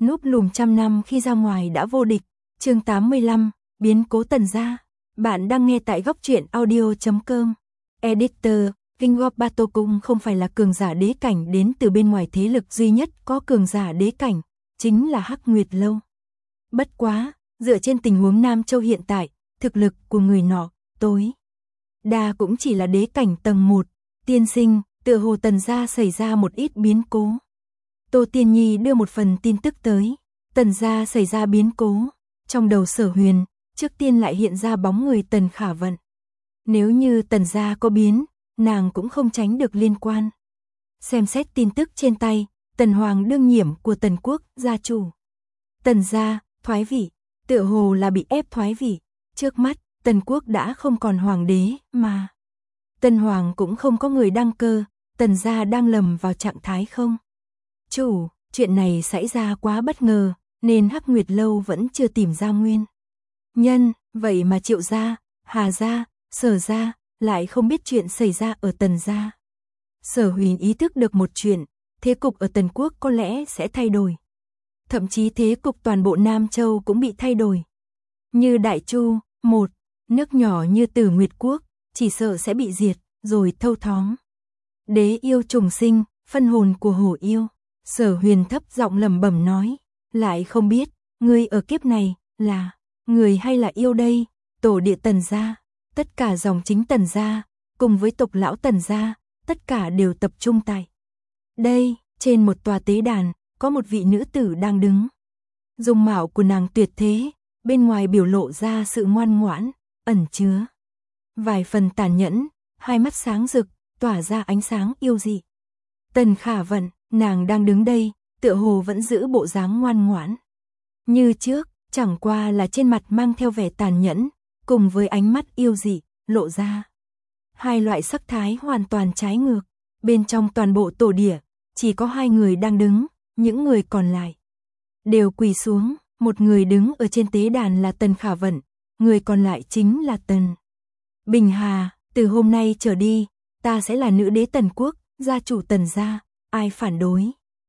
núp lùm trăm năm khi ra ngoài đã vô địch. Chương 85, biến cố Tần gia. Bạn đang nghe tại góc truyện audio.com. Editor, King of Battle Cung không phải là cường giả đế cảnh đến từ bên ngoài, thế lực duy nhất có cường giả đế cảnh chính là Hắc Nguyệt Lâu. Bất quá, dựa trên tình huống Nam Châu hiện tại, thực lực của người nọ tối đa cũng chỉ là đế cảnh tầng 1. Tiên sinh, tựa hồ Tần gia xảy ra một ít biến cố. Tô Tiên Nhi đưa một phần tin tức tới. Tần gia xảy ra biến cố. Trong đầu Sở Huyền, trước tiên lại hiện ra bóng người Tần Khả Vận. Nếu như Tần gia có biến, nàng cũng không tránh được liên quan. Xem xét tin tức trên tay, Tần Hoàng đương nhiệm của Tần quốc, gia chủ. Tần gia, thoái vị, tựa hồ là bị ép thoái vị. Trước mắt, Tần quốc đã không còn hoàng đế, mà Tần Hoàng cũng không có người đăng cơ, Tần gia đang lầm vào trạng thái không chủ. Chuyện này xảy ra quá bất ngờ, nên Hắc Nguyệt Lâu vẫn chưa tìm ra nguyên nhân, vậy mà Triệu gia, Hà gia, Sở gia lại không biết chuyện xảy ra ở Tần gia. Sở Huyền ý thức được một chuyện, thế cục ở Tần quốc có lẽ sẽ thay đổi. Thậm chí thế cục toàn bộ Nam Châu cũng bị thay đổi. Như Đại Chu, một nước nhỏ như Tử Nguyệt quốc, chỉ sợ sẽ bị diệt, rồi thâu tóm. Đế yêu trùng sinh, phân hồn của hổ yêu. Sở Huyền thấp giọng lẩm bẩm nói, lại không biết, ngươi ở kiếp này, là người hay là yêu đây? Tổ địa Tần gia, tất cả dòng chính Tần gia, cùng với tộc lão Tần gia, tất cả đều tập trung tại đây. Trên một tòa tế đàn, có một vị nữ tử đang đứng. Dung mạo của nàng tuyệt thế, bên ngoài biểu lộ ra sự ngoan ngoãn, ẩn chứa vài phần tàn nhẫn, hai mắt sáng rực, tỏa ra ánh sáng yêu dị. Tần Khả Vận, nàng đang đứng đây, tựa hồ vẫn giữ bộ dáng ngoan ngoãn như trước, chẳng qua là trên mặt mang theo vẻ tàn nhẫn, cùng với ánh mắt yêu dị, lộ ra hai loại sắc thái hoàn toàn trái ngược. Bên trong toàn bộ tổ địa, chỉ có hai người đang đứng, những người còn lại đều quỳ xuống. Một người đứng ở trên tế đàn là Tần Khả Vận, người còn lại chính là Tần Bình Hà. Từ hôm nay trở đi, ta sẽ là nữ đế Tần quốc, gia chủ Tần gia, ai phản đối,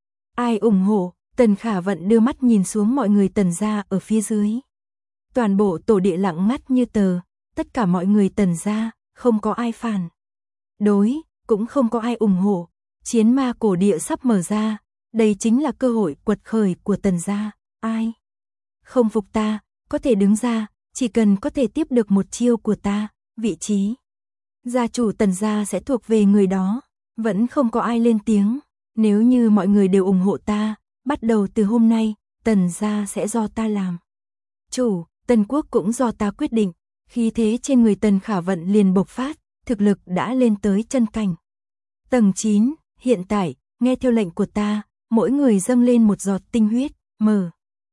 ai ủng hộ? Tần Khả Vận đưa mắt nhìn xuống mọi người Tần gia ở phía dưới. Toàn bộ tổ địa lặng ngắt như tờ, tất cả mọi người Tần gia, không có ai phản đối, cũng không có ai ủng hộ. Chiến ma cổ địa sắp mở ra, đây chính là cơ hội quật khởi của Tần gia, ai không phục ta, có thể đứng ra, chỉ cần có thể tiếp được một chiêu của ta, vị trí gia chủ Tần gia sẽ thuộc về người đó. Vẫn không có ai lên tiếng. Nếu như mọi người đều ủng hộ ta, bắt đầu từ hôm nay, Tần gia sẽ do ta làm chủ, Tần quốc cũng do ta quyết định. Khí thế trên người Tần Khả Vận liền bộc phát, thực lực đã lên tới chân cảnh tầng 9. Hiện tại, nghe theo lệnh của ta, mỗi người dâng lên một giọt tinh huyết, mở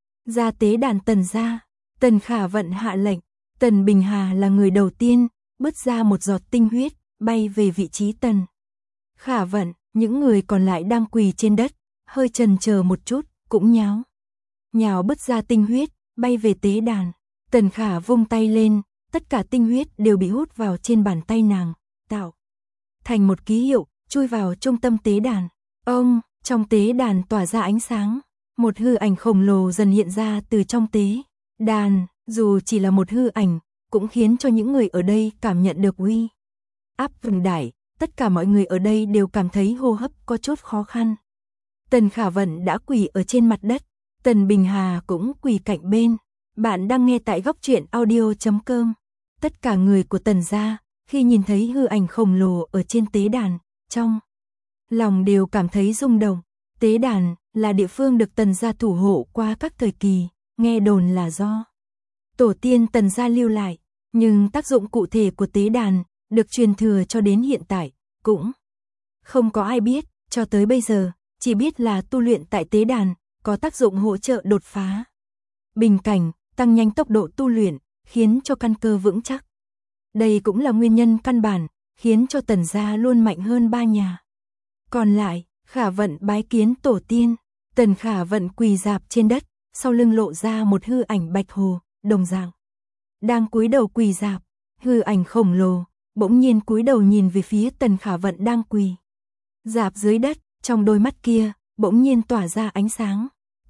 ra tế đàn Tần gia. Tần Khả Vận hạ lệnh. Tần Bình Hà là người đầu tiên bứt ra một giọt tinh huyết, bay về vị trí Tần Khả Vận. Những người còn lại đang quỳ trên đất, hơi chần chờ một chút, cũng nhào bứt ra tinh huyết, bay về tế đàn. Tần Khả vung tay lên, tất cả tinh huyết đều bị hút vào trên bàn tay nàng, tạo thành một ký hiệu, chui vào trung tâm tế đàn. Ông, trong tế đàn tỏa ra ánh sáng, một hư ảnh khổng lồ dần hiện ra từ trong tế đàn. Dù chỉ là một hư ảnh, cũng khiến cho những người ở đây cảm nhận được uy áp cường đại. Tất cả mọi người ở đây đều cảm thấy hô hấp có chút khó khăn. Tần Khả Vận đã quỳ ở trên mặt đất, Tần Bình Hà cũng quỳ cạnh bên. Bạn đang nghe tại góc truyện audio.com. Tất cả người của Tần gia, khi nhìn thấy hư ảnh khổng lồ ở trên tế đàn, trong lòng đều cảm thấy rung động. Tế đàn là địa phương được Tần gia thủ hộ qua các thời kỳ, nghe đồn là do tổ tiên Tần gia lưu lại, nhưng tác dụng cụ thể của tế đàn được truyền thừa cho đến hiện tại, cũng không có ai biết. Cho tới bây giờ, chỉ biết là tu luyện tại tế đàn có tác dụng hỗ trợ đột phá bình cảnh, tăng nhanh tốc độ tu luyện, khiến cho căn cơ vững chắc. Đây cũng là nguyên nhân căn bản khiến cho Tần gia luôn mạnh hơn ba nhà còn lại. Khả Vận bái kiến tổ tiên. Tần Khả Vận quỳ rạp trên đất, sau lưng lộ ra một hư ảnh bạch hồ đồng dạng đang cúi đầu quỳ rạp. Hư ảnh khổng lồ bỗng nhiên cúi đầu nhìn về phía Tần Khả Vận đang quỳ rạp dưới đất, trong đôi mắt kia bỗng nhiên tỏa ra ánh sáng,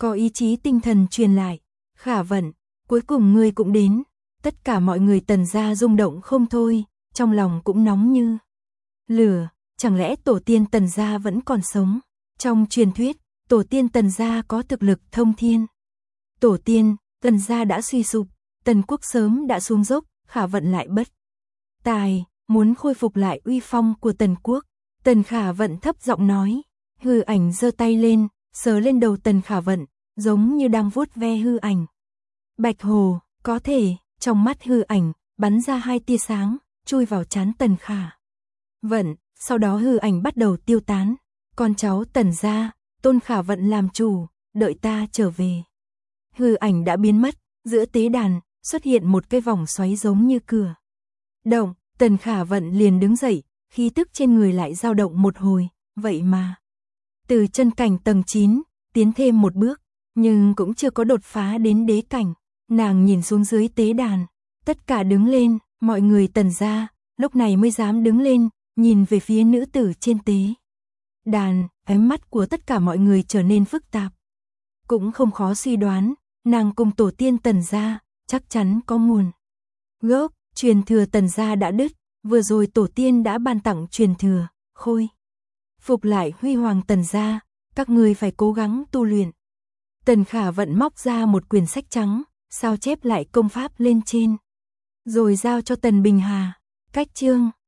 có ý chí tinh thần truyền lại. Khả Vận, cuối cùng ngươi cũng đến. Tất cả mọi người Tần gia rung động không thôi, trong lòng cũng nóng như lửa, chẳng lẽ tổ tiên Tần gia vẫn còn sống? Trong truyền thuyết, tổ tiên Tần gia có thực lực thông thiên. Tổ tiên, Tần gia đã suy sụp, Tần quốc sớm đã xuống dốc, Khả Vận lại bất tài, muốn khôi phục lại uy phong của Tần quốc. Tần Khả Vận thấp giọng nói, Hư Ảnh giơ tay lên, sờ lên đầu Tần Khả Vận, giống như đang vuốt ve Hư Ảnh. Bạch Hồ, có thể, trong mắt Hư Ảnh, bắn ra 2 tia sáng, chui vào trán Tần Khả Vận, sau đó Hư Ảnh bắt đầu tiêu tán. Con cháu Tần gia, tôn Khả Vận làm chủ, đợi ta trở về. Hư Ảnh đã biến mất, giữa tế đàn, xuất hiện một cái vòng xoáy giống như cửa động, Tần Khả Vận liền đứng dậy, khí tức trên người lại dao động một hồi, vậy mà từ chân cảnh tầng 9, tiến thêm một bước, nhưng cũng chưa có đột phá đến đế cảnh. Nàng nhìn xuống dưới tế đàn, tất cả đứng lên, mọi người Tần gia, lúc này mới dám đứng lên, nhìn về phía nữ tử trên tế đàn, ánh mắt của tất cả mọi người trở nên phức tạp. Cũng không khó suy đoán, nàng cùng tổ tiên Tần gia, chắc chắn có nguồn gốc, truyền thừa Tần gia đã đứt, vừa rồi tổ tiên đã ban tặng truyền thừa, khôi phục lại huy hoàng Tần gia, các ngươi phải cố gắng tu luyện. Tần Khả Vận móc ra một quyển sách trắng, sao chép lại công pháp lên trên, rồi giao cho Tần Bình Hà. Cách chương